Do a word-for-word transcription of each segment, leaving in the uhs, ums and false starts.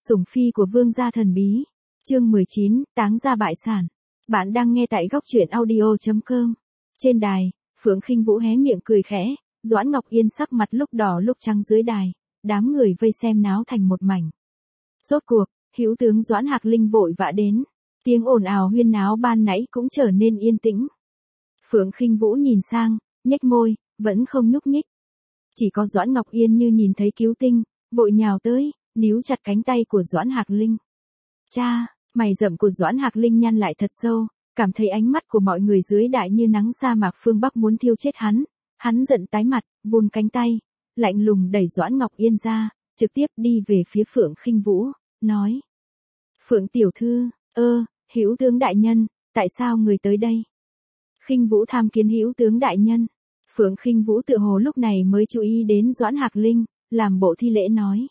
Sủng phi của vương gia thần bí. Chương mười chín, táng gia bại sản. Bạn đang nghe tại góc truyện audio chấm com. Trên đài, Phượng Khinh Vũ hé miệng cười khẽ, Doãn Ngọc Yên sắc mặt lúc đỏ lúc trắng dưới đài, đám người vây xem náo thành một mảnh. Rốt cuộc, hữu tướng Doãn Hạc Linh vội vã đến, tiếng ồn ào huyên náo ban nãy cũng trở nên yên tĩnh. Phượng Khinh Vũ nhìn sang, nhếch môi, vẫn không nhúc nhích. Chỉ có Doãn Ngọc Yên như nhìn thấy cứu tinh, vội nhào tới, níu chặt cánh tay của Doãn Hạc Linh. Cha, mày rậm của Doãn Hạc Linh nhăn lại thật sâu, cảm thấy ánh mắt của mọi người dưới đại như nắng sa mạc phương Bắc muốn thiêu chết hắn. Hắn giận tái mặt, vươn cánh tay, lạnh lùng đẩy Doãn Ngọc Yên ra, trực tiếp đi về phía Phượng Khinh Vũ, nói. Phượng tiểu thư, ơ, hữu tướng đại nhân, tại sao người tới đây? Khinh Vũ tham kiến hữu tướng đại nhân. Phượng Khinh Vũ tựa hồ lúc này mới chú ý đến Doãn Hạc Linh, làm bộ thi lễ nói.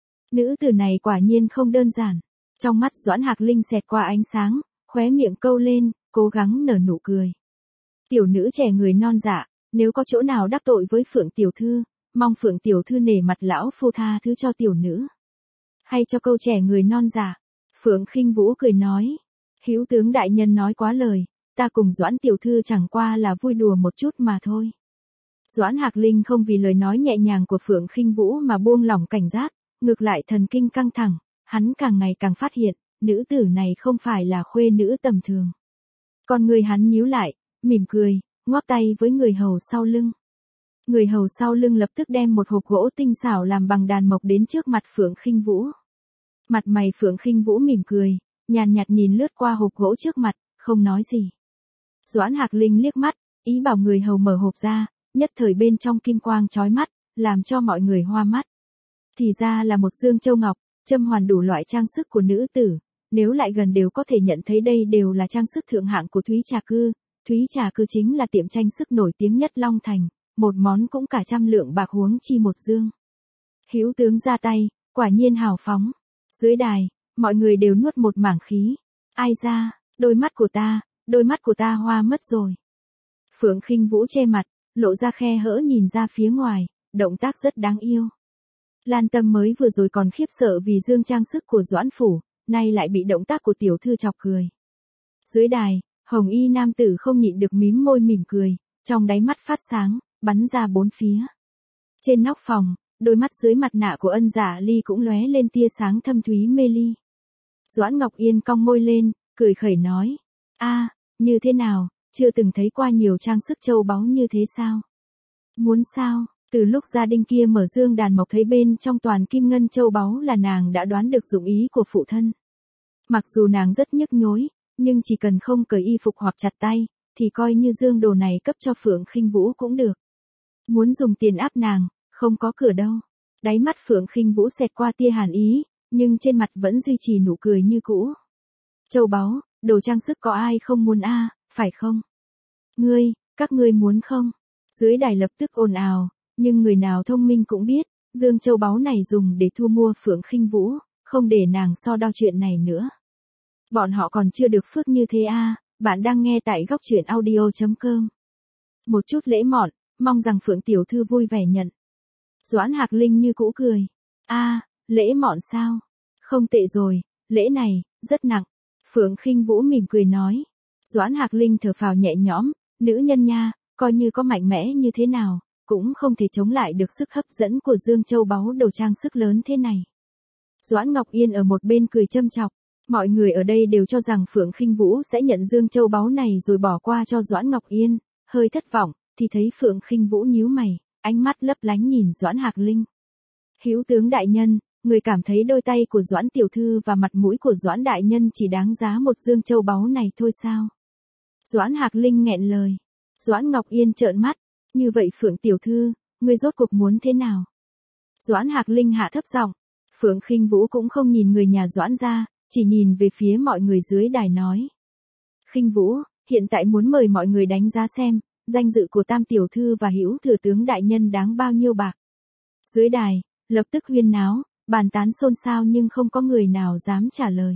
Nữ tử này quả nhiên không đơn giản. Trong mắt Doãn Hạc Linh xẹt qua ánh sáng, khóe miệng câu lên, cố gắng nở nụ cười. Tiểu nữ trẻ người non dạ, nếu có chỗ nào đắc tội với Phượng tiểu thư, mong Phượng tiểu thư nể mặt lão phu tha thứ cho tiểu nữ. Hay cho câu trẻ người non dạ. Phượng Khinh Vũ cười nói. Hữu tướng đại nhân nói quá lời, ta cùng Doãn tiểu thư chẳng qua là vui đùa một chút mà thôi. Doãn Hạc Linh không vì lời nói nhẹ nhàng của Phượng Khinh Vũ mà buông lỏng cảnh giác, ngược lại thần kinh căng thẳng, hắn càng ngày càng phát hiện, nữ tử này không phải là khuê nữ tầm thường. Còn người hắn nhíu lại, mỉm cười, ngoắc tay với người hầu sau lưng. Người hầu sau lưng lập tức đem một hộp gỗ tinh xảo làm bằng đàn mộc đến trước mặt Phượng Khinh Vũ. Mặt mày Phượng Khinh Vũ mỉm cười, nhàn nhạt nhìn lướt qua hộp gỗ trước mặt, không nói gì. Doãn Hạc Linh liếc mắt, ý bảo người hầu mở hộp ra, nhất thời bên trong kim quang chói mắt, làm cho mọi người hoa mắt. Thì ra là một dương châu ngọc, châm hoàn đủ loại trang sức của nữ tử, nếu lại gần đều có thể nhận thấy đây đều là trang sức thượng hạng của Thúy Trà Cư. Thúy Trà Cư chính là tiệm tranh sức nổi tiếng nhất Long Thành, một món cũng cả trăm lượng bạc huống chi một dương. Hữu tướng ra tay, quả nhiên hào phóng. Dưới đài, mọi người đều nuốt một mảng khí. Ai ra, đôi mắt của ta, đôi mắt của ta hoa mất rồi. Phượng Khinh Vũ che mặt, lộ ra khe hở nhìn ra phía ngoài, động tác rất đáng yêu. Lan Tâm mới vừa rồi còn khiếp sợ vì dương trang sức của Doãn phủ, nay lại bị động tác của tiểu thư chọc cười. Dưới đài, hồng y nam tử không nhịn được mím môi mỉm cười, trong đáy mắt phát sáng, bắn ra bốn phía. Trên nóc phòng, đôi mắt dưới mặt nạ của Ân Giả Ly cũng lóe lên tia sáng thâm thúy mê ly. Doãn Ngọc Yên cong môi lên, cười khẩy nói, a, như thế nào, chưa từng thấy qua nhiều trang sức châu báu như thế sao? Muốn sao? Từ lúc gia đình kia mở dương đàn mộc thấy bên trong toàn kim ngân châu báu là nàng đã đoán được dụng ý của phụ thân. Mặc dù nàng rất nhức nhối, nhưng chỉ cần không cởi y phục hoặc chặt tay, thì coi như dương đồ này cấp cho Phượng Khinh Vũ cũng được. Muốn dùng tiền áp nàng, không có cửa đâu. Đáy mắt Phượng Khinh Vũ xẹt qua tia hàn ý, nhưng trên mặt vẫn duy trì nụ cười như cũ. Châu báu, đồ trang sức có ai không muốn a, phải không? Ngươi, các ngươi muốn không? Dưới đài lập tức ồn ào, nhưng người nào thông minh cũng biết, dương châu báu này dùng để thu mua Phượng Khinh Vũ, không để nàng so đo chuyện này nữa. Bọn họ còn chưa được phước như thế a, bạn đang nghe tại góc truyện audio chấm com. Một chút lễ mọn, mong rằng Phượng tiểu thư vui vẻ nhận. Doãn Hạc Linh như cũ cười. A, lễ mọn sao? Không tệ rồi, lễ này, rất nặng. Phượng Khinh Vũ mỉm cười nói. Doãn Hạc Linh thở phào nhẹ nhõm, nữ nhân nha, coi như có mạnh mẽ như thế nào, cũng không thể chống lại được sức hấp dẫn của dương châu báu đồ trang sức lớn thế này. Doãn Ngọc Yên ở một bên cười châm chọc, mọi người ở đây đều cho rằng Phượng Khinh Vũ sẽ nhận dương châu báu này rồi bỏ qua cho Doãn Ngọc Yên, hơi thất vọng, thì thấy Phượng Khinh Vũ nhíu mày, ánh mắt lấp lánh nhìn Doãn Hạc Linh. Hữu tướng đại nhân, người cảm thấy đôi tay của Doãn tiểu thư và mặt mũi của Doãn đại nhân chỉ đáng giá một dương châu báu này thôi sao? Doãn Hạc Linh nghẹn lời. Doãn Ngọc Yên trợn mắt, như vậy Phượng tiểu thư, người rốt cuộc muốn thế nào? Doãn Hạc Linh hạ thấp giọng, Phượng Khinh Vũ cũng không nhìn người nhà Doãn ra, chỉ nhìn về phía mọi người dưới đài nói. Khinh Vũ, hiện tại muốn mời mọi người đánh giá xem, danh dự của Tam tiểu thư và Hữu thừa tướng đại nhân đáng bao nhiêu bạc. Dưới đài, lập tức huyên náo, bàn tán xôn xao nhưng không có người nào dám trả lời.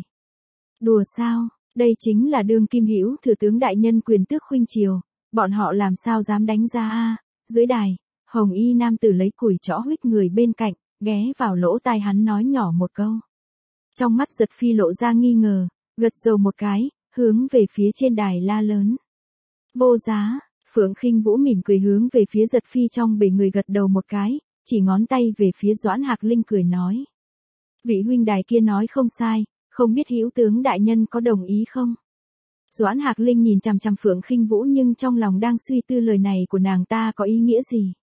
Đùa sao, đây chính là đương kim Hữu thừa tướng đại nhân quyền tước khuynh triều, bọn họ làm sao dám đánh ra a? Dưới đài, hồng y nam tử lấy củi trõ huých người bên cạnh, ghé vào lỗ tai hắn nói nhỏ một câu. Trong mắt Giật Phi lộ ra nghi ngờ, gật đầu một cái, hướng về phía trên đài la lớn. Vô giá, Phượng Khinh Vũ mỉm cười hướng về phía Giật Phi trong bể người gật đầu một cái, chỉ ngón tay về phía Doãn Hạc Linh cười nói. Vị huynh đài kia nói không sai, không biết hữu tướng đại nhân có đồng ý không? Doãn Hạc Linh nhìn chằm chằm Phượng Khinh Vũ nhưng trong lòng đang suy tư lời này của nàng ta có ý nghĩa gì.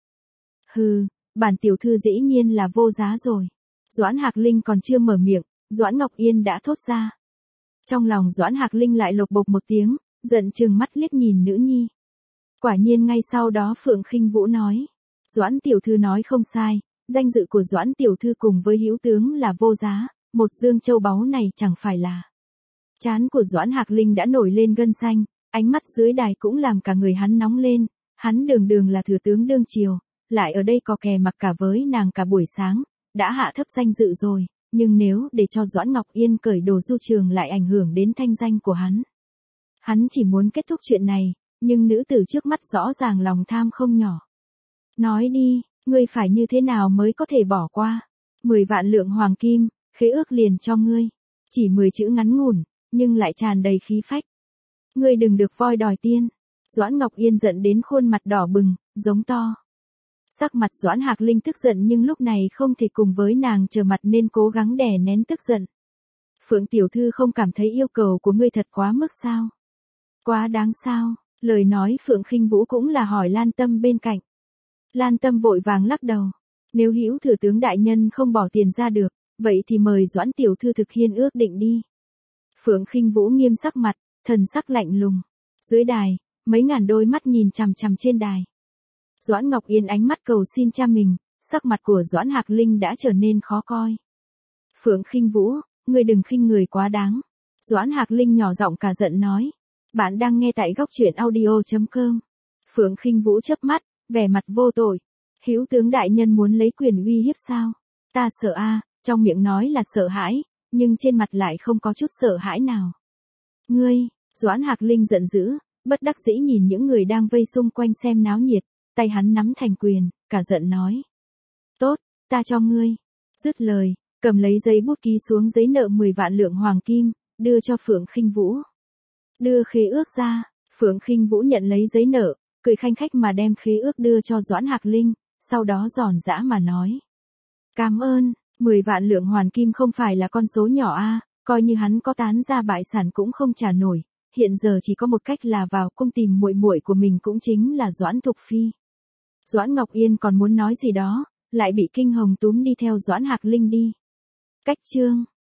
Hừ, bản tiểu thư dĩ nhiên là vô giá rồi. Doãn Hạc Linh còn chưa mở miệng, Doãn Ngọc Yên đã thốt ra. Trong lòng Doãn Hạc Linh lại lộc bộc một tiếng, giận chừng mắt liếc nhìn nữ nhi. Quả nhiên ngay sau đó Phượng Khinh Vũ nói. Doãn tiểu thư nói không sai, danh dự của Doãn tiểu thư cùng với hữu tướng là vô giá, một dương châu báu này chẳng phải là. Trán của Doãn Hạc Linh đã nổi lên gân xanh, ánh mắt dưới đài cũng làm cả người hắn nóng lên, hắn đường đường là thừa tướng đương triều, lại ở đây có kè mặc cả với nàng cả buổi sáng, đã hạ thấp danh dự rồi, nhưng nếu để cho Doãn Ngọc Yên cởi đồ du trường lại ảnh hưởng đến thanh danh của hắn. Hắn chỉ muốn kết thúc chuyện này, nhưng nữ tử trước mắt rõ ràng lòng tham không nhỏ. Nói đi, ngươi phải như thế nào mới có thể bỏ qua? Mười vạn lượng hoàng kim, khế ước liền cho ngươi. Chỉ mười chữ ngắn ngủn, nhưng lại tràn đầy khí phách. Ngươi đừng được voi đòi tiên. Doãn Ngọc Yên giận đến khuôn mặt đỏ bừng, giống to. Sắc mặt Doãn Hạc Linh tức giận nhưng lúc này không thể cùng với nàng trở mặt nên cố gắng đè nén tức giận. Phượng tiểu thư không cảm thấy yêu cầu của ngươi thật quá mức sao? Quá đáng sao? Lời nói Phượng Khinh Vũ cũng là hỏi Lan Tâm bên cạnh. Lan Tâm vội vàng lắc đầu. Nếu hữu thừa tướng đại nhân không bỏ tiền ra được, vậy thì mời Doãn tiểu thư thực hiện ước định đi. Phượng Khinh Vũ nghiêm sắc mặt, thần sắc lạnh lùng. Dưới đài, mấy ngàn đôi mắt nhìn chằm chằm trên đài. Doãn Ngọc Yên ánh mắt cầu xin cha mình, sắc mặt của Doãn Hạc Linh đã trở nên khó coi. Phượng Khinh Vũ, ngươi đừng khinh người quá đáng. Doãn Hạc Linh nhỏ giọng cả giận nói. Bạn đang nghe tại góc truyện audio chấm com. Phượng Khinh Vũ chớp mắt, vẻ mặt vô tội. Hữu tướng đại nhân muốn lấy quyền uy hiếp sao? Ta sợ a, à, trong miệng nói là sợ hãi, nhưng trên mặt lại không có chút sợ hãi nào. Ngươi, Doãn Hạc Linh giận dữ, bất đắc dĩ nhìn những người đang vây xung quanh xem náo nhiệt, tay hắn nắm thành quyền, cả giận nói. Tốt, ta cho ngươi. Dứt lời, cầm lấy giấy bút ký xuống giấy nợ mười vạn lượng hoàng kim, đưa cho Phượng Khinh Vũ. Đưa khế ước ra, Phượng Khinh Vũ nhận lấy giấy nợ, cười khanh khách mà đem khế ước đưa cho Doãn Hạc Linh, sau đó giòn giã mà nói. Cảm ơn, mười vạn lượng hoàng kim không phải là con số nhỏ a, à, coi như hắn có tán ra bại sản cũng không trả nổi, hiện giờ chỉ có một cách là vào cung tìm muội muội của mình cũng chính là Doãn Thục Phi. Doãn Ngọc Yên còn muốn nói gì đó, lại bị Kinh Hồng túm đi theo Doãn Hạc Linh đi. Cách chương